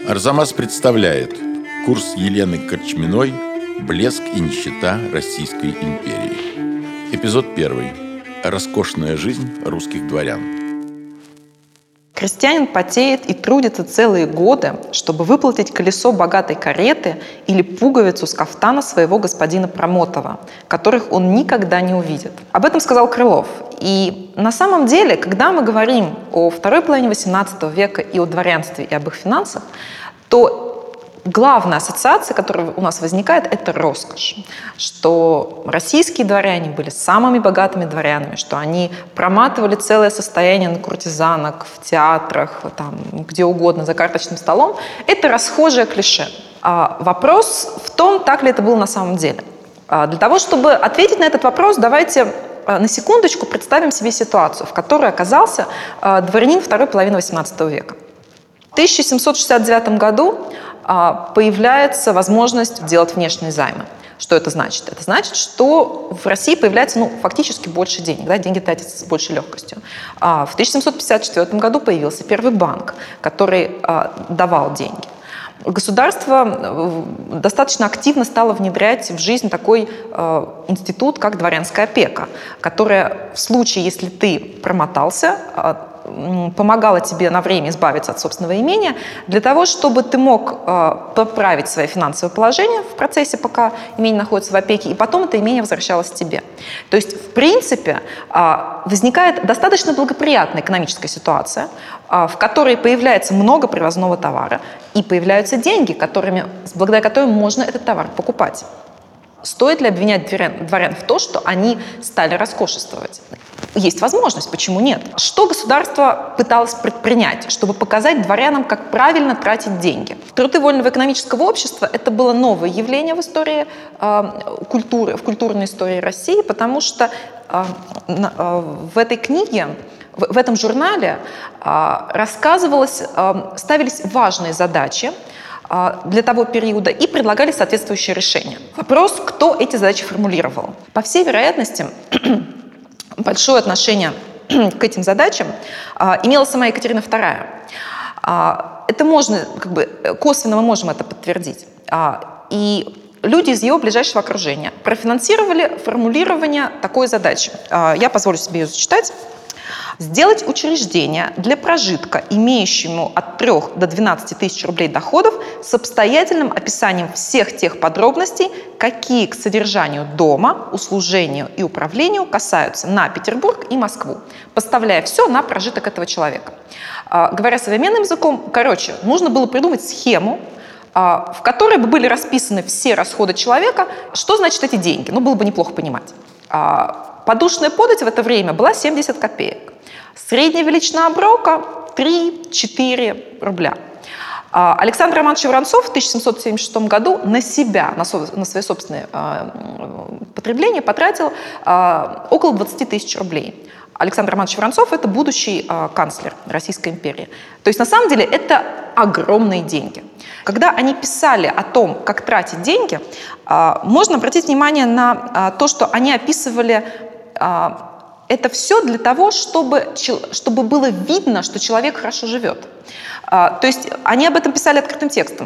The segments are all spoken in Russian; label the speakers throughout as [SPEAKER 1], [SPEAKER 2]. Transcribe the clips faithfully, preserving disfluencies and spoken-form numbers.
[SPEAKER 1] Арзамас представляет курс Елены Корчминой «Блеск и нищета Российской империи». Эпизод первый. Роскошная жизнь русских дворян.
[SPEAKER 2] Крестьянин потеет и трудится целые годы, чтобы выплатить колесо богатой кареты или пуговицу с кафтана своего господина Промотова, которых он никогда не увидит. Об этом сказал Крылов. И на самом деле, когда мы говорим о второй половине восемнадцатого века и о дворянстве, и об их финансах, то главная ассоциация, которая у нас возникает, это роскошь. Что российские дворяне были самыми богатыми дворянами, что они проматывали целое состояние на куртизанок, в театрах, там, где угодно, за карточным столом. Это расхожее клише. А вопрос в том, так ли это было на самом деле. А для того, чтобы ответить на этот вопрос, давайте на секундочку представим себе ситуацию, в которой оказался дворянин второй половины восемнадцатого века. В тысяча семьсот шестьдесят девятом году появляется возможность делать внешние займы. Что это значит? Это значит, что в России появляется ну, фактически больше денег, да, деньги тратятся с большей легкостью. В тысяча семьсот пятьдесят четвёртом году появился первый банк, который давал деньги. Государство достаточно активно стало внедрять в жизнь такой э, институт, как дворянская опека, которая в случае, если ты промотался, э, помогала тебе на время избавиться от собственного имения, для того, чтобы ты мог э, поправить свое финансовое положение в процессе, пока имение находится в опеке, и потом это имение возвращалось тебе. То есть, в принципе, э, возникает достаточно благоприятная экономическая ситуация, э, в которой появляется много привозного товара, и появляются деньги, которыми, благодаря которым можно этот товар покупать. Стоит ли обвинять дворян, дворян в том, что они стали роскошествовать? Есть возможность, почему нет? Что государство пыталось предпринять, чтобы показать дворянам, как правильно тратить деньги? Труды вольного экономического общества – это было новое явление в истории э, культуры, в культурной истории России, потому что э, э, в этой книге, в, в этом журнале э, рассказывалось, э, ставились важные задачи э, для того периода и предлагали соответствующие решения. Вопрос, кто эти задачи формулировал? По всей вероятности, большое отношение к этим задачам а, имела сама Екатерина вторая. А, это можно, как бы, косвенно мы можем это подтвердить. А, и люди из ее ближайшего окружения профинансировали формулирование такой задачи. А, я позволю себе ее зачитать. Сделать учреждение для прожитка, имеющему от трёх до двенадцати тысяч рублей доходов, с обстоятельным описанием всех тех подробностей, какие к содержанию дома, услужению и управлению касаются на Петербург и Москву, поставляя все на прожиток этого человека. Говоря современным языком, короче, нужно было придумать схему, в которой бы были расписаны все расходы человека. Что значит эти деньги? Ну, было бы неплохо понимать. Подушная подать в это время была семьдесят копеек. Средняя величина оброка – три-четыре рубля. Александр Романович Воронцов в тысяча семьсот семьдесят шестом году на себя, на, со, на свои собственные э, потребления потратил э, около двадцати тысяч рублей. Александр Романович Воронцов – это будущий э, канцлер Российской империи. То есть, на самом деле, это огромные деньги. Когда они писали о том, как тратить деньги, э, можно обратить внимание на э, то, что они описывали э, это все для того, чтобы, чтобы было видно, что человек хорошо живет. То есть они об этом писали открытым текстом,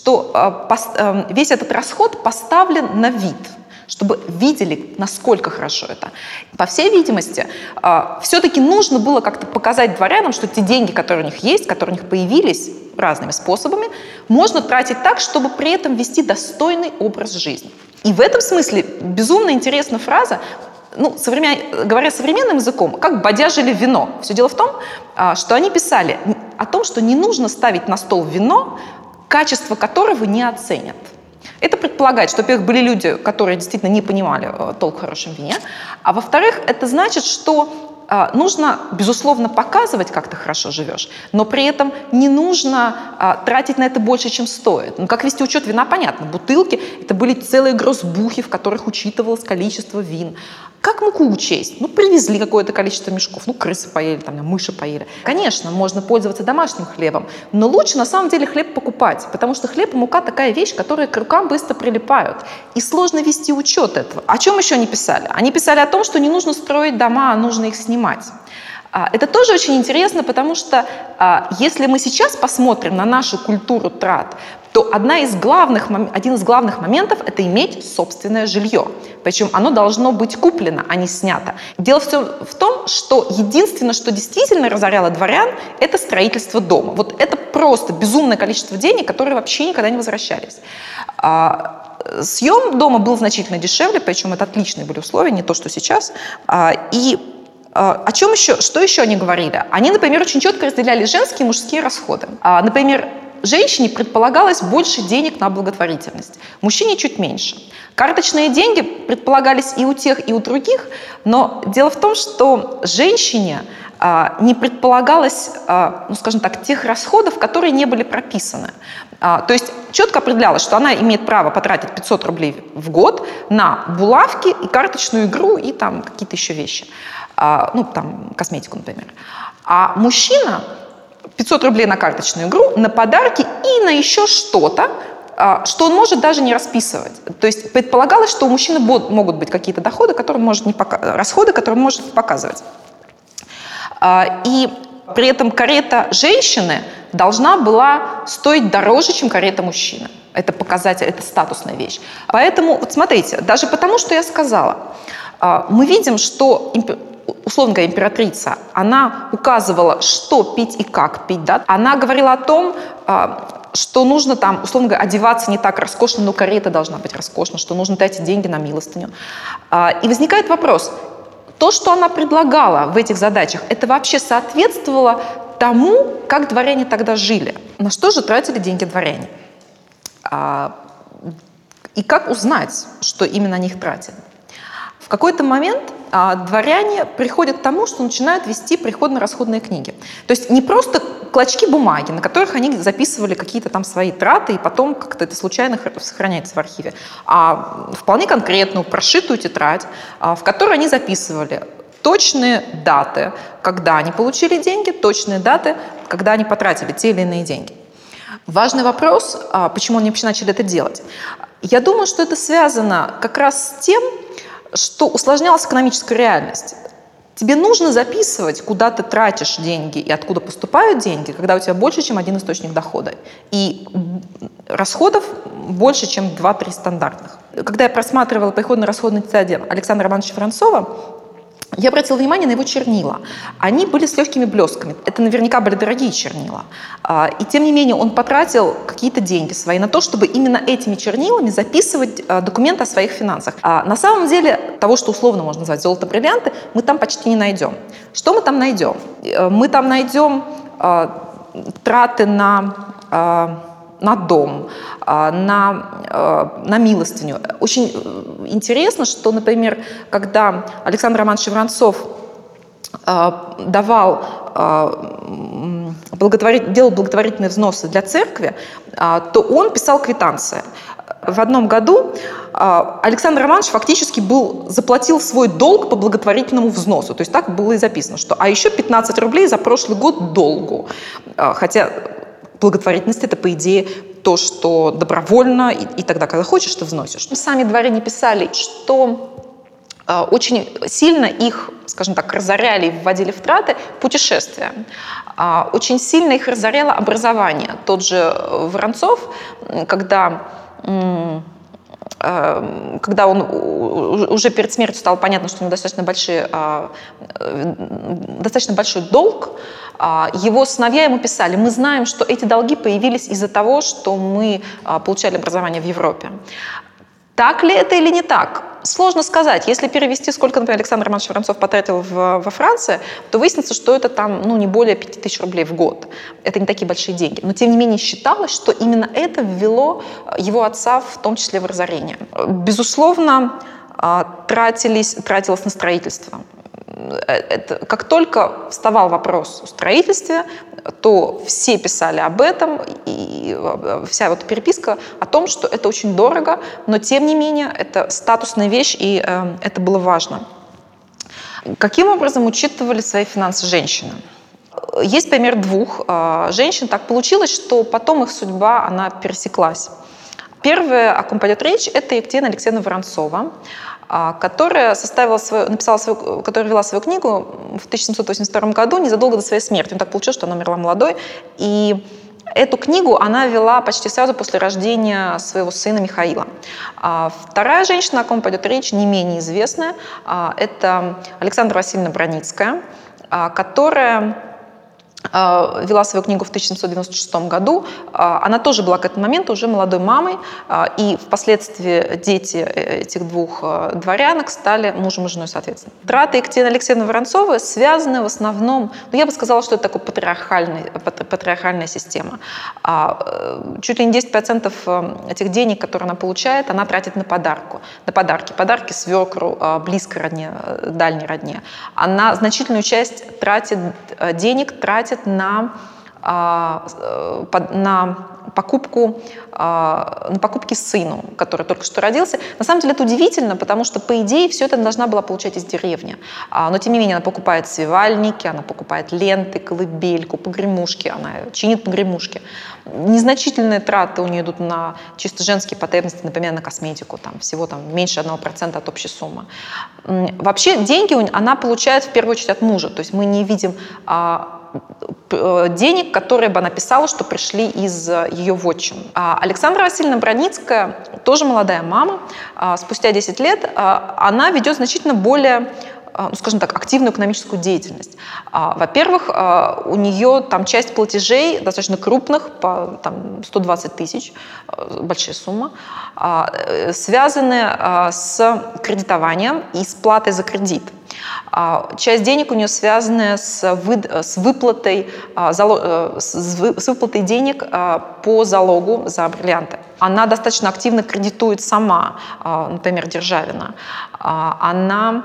[SPEAKER 2] что весь этот расход поставлен на вид, чтобы видели, насколько хорошо это. По всей видимости, все-таки нужно было как-то показать дворянам, что те деньги, которые у них есть, которые у них появились разными способами, можно тратить так, чтобы при этом вести достойный образ жизни. И в этом смысле безумно интересна фраза, ну, современ... говоря современным языком, как бодяжили вино. Все дело в том, что они писали о том, что не нужно ставить на стол вино, качество которого не оценят. Это предполагает, что, во-первых, были люди, которые действительно не понимали толк в хорошем вине, а во-вторых, это значит, что нужно, безусловно, показывать, как ты хорошо живешь, но при этом не нужно а, тратить на это больше, чем стоит. Ну, как вести учет вина, понятно. Бутылки – это были целые гроссбухи, в которых учитывалось количество вин. Как муку учесть? Ну, привезли какое-то количество мешков, ну, крысы поели, там, мыши поели. Конечно, можно пользоваться домашним хлебом, но лучше, на самом деле, хлеб покупать, потому что хлеб и мука – такая вещь, которая к рукам быстро прилипают. И сложно вести учет этого. О чем еще они писали? Они писали о том, что не нужно строить дома, а нужно их снимать. Это тоже очень интересно, потому что если мы сейчас посмотрим на нашу культуру трат, то одна из главных, один из главных моментов – это иметь собственное жилье. Причем оно должно быть куплено, а не снято. Дело в том, что единственное, что действительно разоряло дворян – это строительство дома. Вот это просто безумное количество денег, которые вообще никогда не возвращались. Съем дома был значительно дешевле, причем это отличные были условия, не то, что сейчас. И о чем еще, что еще они говорили? Они, например, очень четко разделяли женские и мужские расходы. Например, женщине предполагалось больше денег на благотворительность, мужчине чуть меньше. Карточные деньги предполагались и у тех, и у других, но дело в том, что женщине а, не предполагалось, а, ну, скажем так, тех расходов, которые не были прописаны. А, то есть четко определялось, что она имеет право потратить пятьсот рублей в год на булавки и карточную игру и там какие-то еще вещи. А, ну, там, косметику, например. А мужчина пятьсот рублей на карточную игру, на подарки и на еще что-то, что он может даже не расписывать. То есть предполагалось, что у мужчины могут быть какие-то доходы, которые он может не пока... расходы, которые он может не показывать. И при этом карета женщины должна была стоить дороже, чем карета мужчины. Это показатель, это статусная вещь. Поэтому, вот смотрите, даже потому, что я сказала, мы видим, что условно говоря, императрица, она указывала, что пить и как пить. Да? Она говорила о том, что нужно там, условно говоря, одеваться не так роскошно, но карета должна быть роскошна, что нужно тратить деньги на милостыню. И возникает вопрос, то, что она предлагала в этих задачах, это вообще соответствовало тому, как дворяне тогда жили? На что же тратили деньги дворяне? И как узнать, что именно на них тратили? В какой-то момент а, дворяне приходят к тому, что начинают вести приходно-расходные книги. То есть не просто клочки бумаги, на которых они записывали какие-то там свои траты, и потом как-то это случайно сохраняется в архиве, а вполне конкретную, прошитую тетрадь, а, в которой они записывали точные даты, когда они получили деньги, точные даты, когда они потратили те или иные деньги. Важный вопрос, а, почему они вообще начали это делать. Я думаю, что это связано как раз с тем, что усложнялась экономическая реальность. Тебе нужно записывать, куда ты тратишь деньги и откуда поступают деньги, когда у тебя больше, чем один источник дохода. И расходов больше, чем два-три стандартных. Когда я просматривала приходно-расходные тетради Александра Романовича Воронцова, я обратила внимание на его чернила. Они были с легкими блесками. Это наверняка были дорогие чернила. И тем не менее он потратил какие-то деньги свои на то, чтобы именно этими чернилами записывать документы о своих финансах. На самом деле того, что условно можно назвать золото-бриллианты, мы там почти не найдем. Что мы там найдем? Мы там найдем траты на... на дом, на, на милостыню. Очень интересно, что, например, когда Александр Романович Воронцов давал, благотворит, делал благотворительные взносы для церкви, то он писал квитанции. В одном году Александр Романович фактически был, заплатил свой долг по благотворительному взносу. То есть так было и записано, что а еще пятнадцать рублей за прошлый год долгу. Хотя благотворительность – это, по идее, то, что добровольно, и, и тогда, когда хочешь, ты взносишь. Сами дворяне писали, что э, очень сильно их, скажем так, разоряли и вводили в траты путешествия. Э, очень сильно их разоряло образование. Тот же Воронцов, когда... Э, когда он уже перед смертью стало понятно, что у него достаточно, большие, достаточно большой долг, его сыновья ему писали: мы знаем, что эти долги появились из-за того, что мы получали образование в Европе. Так ли это или не так? Сложно сказать. Если перевести, сколько, например, Александр Романович Воронцов потратил в, во Франции, то выяснится, что это там, ну, не более пяти тысяч рублей в год. Это не такие большие деньги. Но, тем не менее, считалось, что именно это ввело его отца, в том числе, в разорение. Безусловно, тратились, тратилось на строительство. Это, как только вставал вопрос о строительстве, то все писали об этом, и вся вот переписка о том, что это очень дорого, но тем не менее это статусная вещь, и э, это было важно. Каким образом учитывали свои финансы женщины? Есть пример двух э, женщин. Так получилось, что потом их судьба, она пересеклась. Первая, о ком пойдет речь, это Екатерина Алексеевна Воронцова. которая, составила свою, написала свою, которая вела свою книгу в тысяча семьсот восемьдесят втором году, незадолго до своей смерти. Ну, так получилось, что она умерла молодой. И эту книгу она вела почти сразу после рождения своего сына Михаила. Вторая женщина, о ком пойдет речь, не менее известная, это Александра Васильевна Броницкая, которая вела свою книгу в тысяча семьсот девяносто шестом году. Она тоже была к этому моменту уже молодой мамой, и впоследствии дети этих двух дворянок стали мужем и женой, соответственно. Траты Екатерины Алексеевны Воронцовой связаны в основном, ну, я бы сказала, что это такая патриархальная, патриархальная система. Чуть ли не десять процентов этих денег, которые она получает, она тратит на подарку, на подарки. Подарки свекру, близкой родне, дальней родне. Она значительную часть тратит, денег тратит на, на покупку, на покупки сыну, который только что родился. На самом деле это удивительно, потому что, по идее, все это она должна была получать из деревни. Но, тем не менее, она покупает свивальники, она покупает ленты, колыбельку, погремушки, она чинит погремушки. Незначительные траты у нее идут на чисто женские потребности, например, на косметику, там, всего там, меньше одного процента от общей суммы. Вообще деньги она получает в первую очередь от мужа, то есть мы не видим денег, которые бы она писала, что пришли из ее вотчин. Александра Васильевна Броницкая, тоже молодая мама, спустя десять лет она ведет значительно более, ну, скажем так, активную экономическую деятельность. Во-первых, у нее там часть платежей достаточно крупных, по там, сто двадцать тысяч, большая сумма, связаны с кредитованием и с платой за кредит. Часть денег у нее связана с, вы, с, выплатой, с выплатой денег по залогу за бриллианты. Она достаточно активно кредитует сама, например, Державина. Она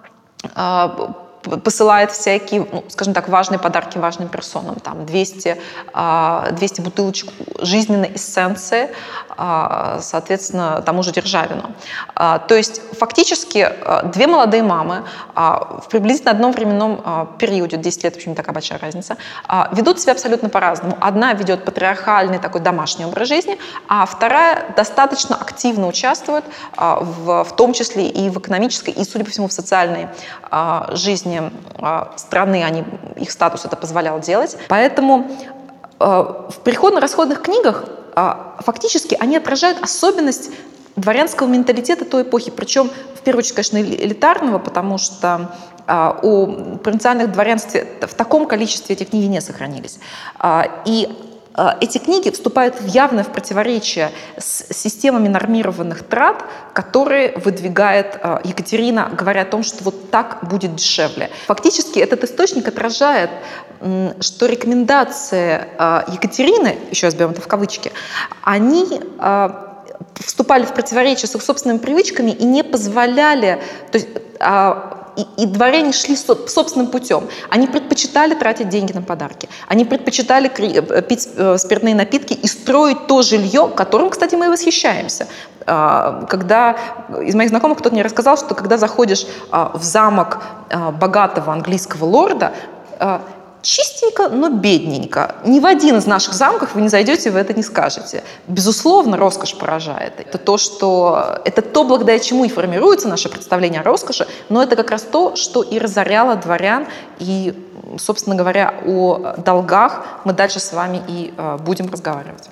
[SPEAKER 2] посылает всякие, ну, скажем так, важные подарки важным персонам. Там двести, двести бутылочек жизненной эссенции, соответственно, тому же Державину. То есть фактически две молодые мамы в приблизительно одном временном периоде, десять лет, в общем, не такая большая разница, ведут себя абсолютно по-разному. Одна ведет патриархальный такой домашний образ жизни, а вторая достаточно активно участвует в, в том числе и в экономической, и, судя по всему, в социальной жизни страны, они, их статус это позволял делать. Поэтому в переходно-расходных книгах фактически они отражают особенность дворянского менталитета той эпохи, причем в первую очередь, конечно, элитарного, потому что о провинциальных дворянстве в таком количестве эти книги не сохранились. И эти книги вступают в явное в противоречие с системами нормированных трат, которые выдвигает Екатерина, говоря о том, что вот так будет дешевле. Фактически этот источник отражает, что рекомендации Екатерины, еще раз берем это в кавычки, они вступали в противоречие с их собственными привычками и не позволяли, то есть, И, и дворяне шли собственным путем. Они предпочитали тратить деньги на подарки. Они предпочитали пить спиртные напитки и строить то жилье, которым, кстати, мы и восхищаемся. Когда из моих знакомых кто-то мне рассказал, что когда заходишь в замок богатого английского лорда, чистенько, но бедненько. Ни в один из наших замков вы не зайдете, вы это не скажете. Безусловно, роскошь поражает. Это то, что, это то, благодаря чему и формируется наше представление о роскоши, но это как раз то, что и разоряло дворян. И, собственно говоря, о долгах мы дальше с вами и э, будем разговаривать.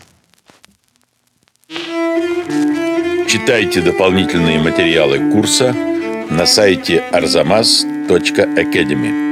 [SPEAKER 1] Читайте дополнительные материалы курса на сайте арзамас точка академи.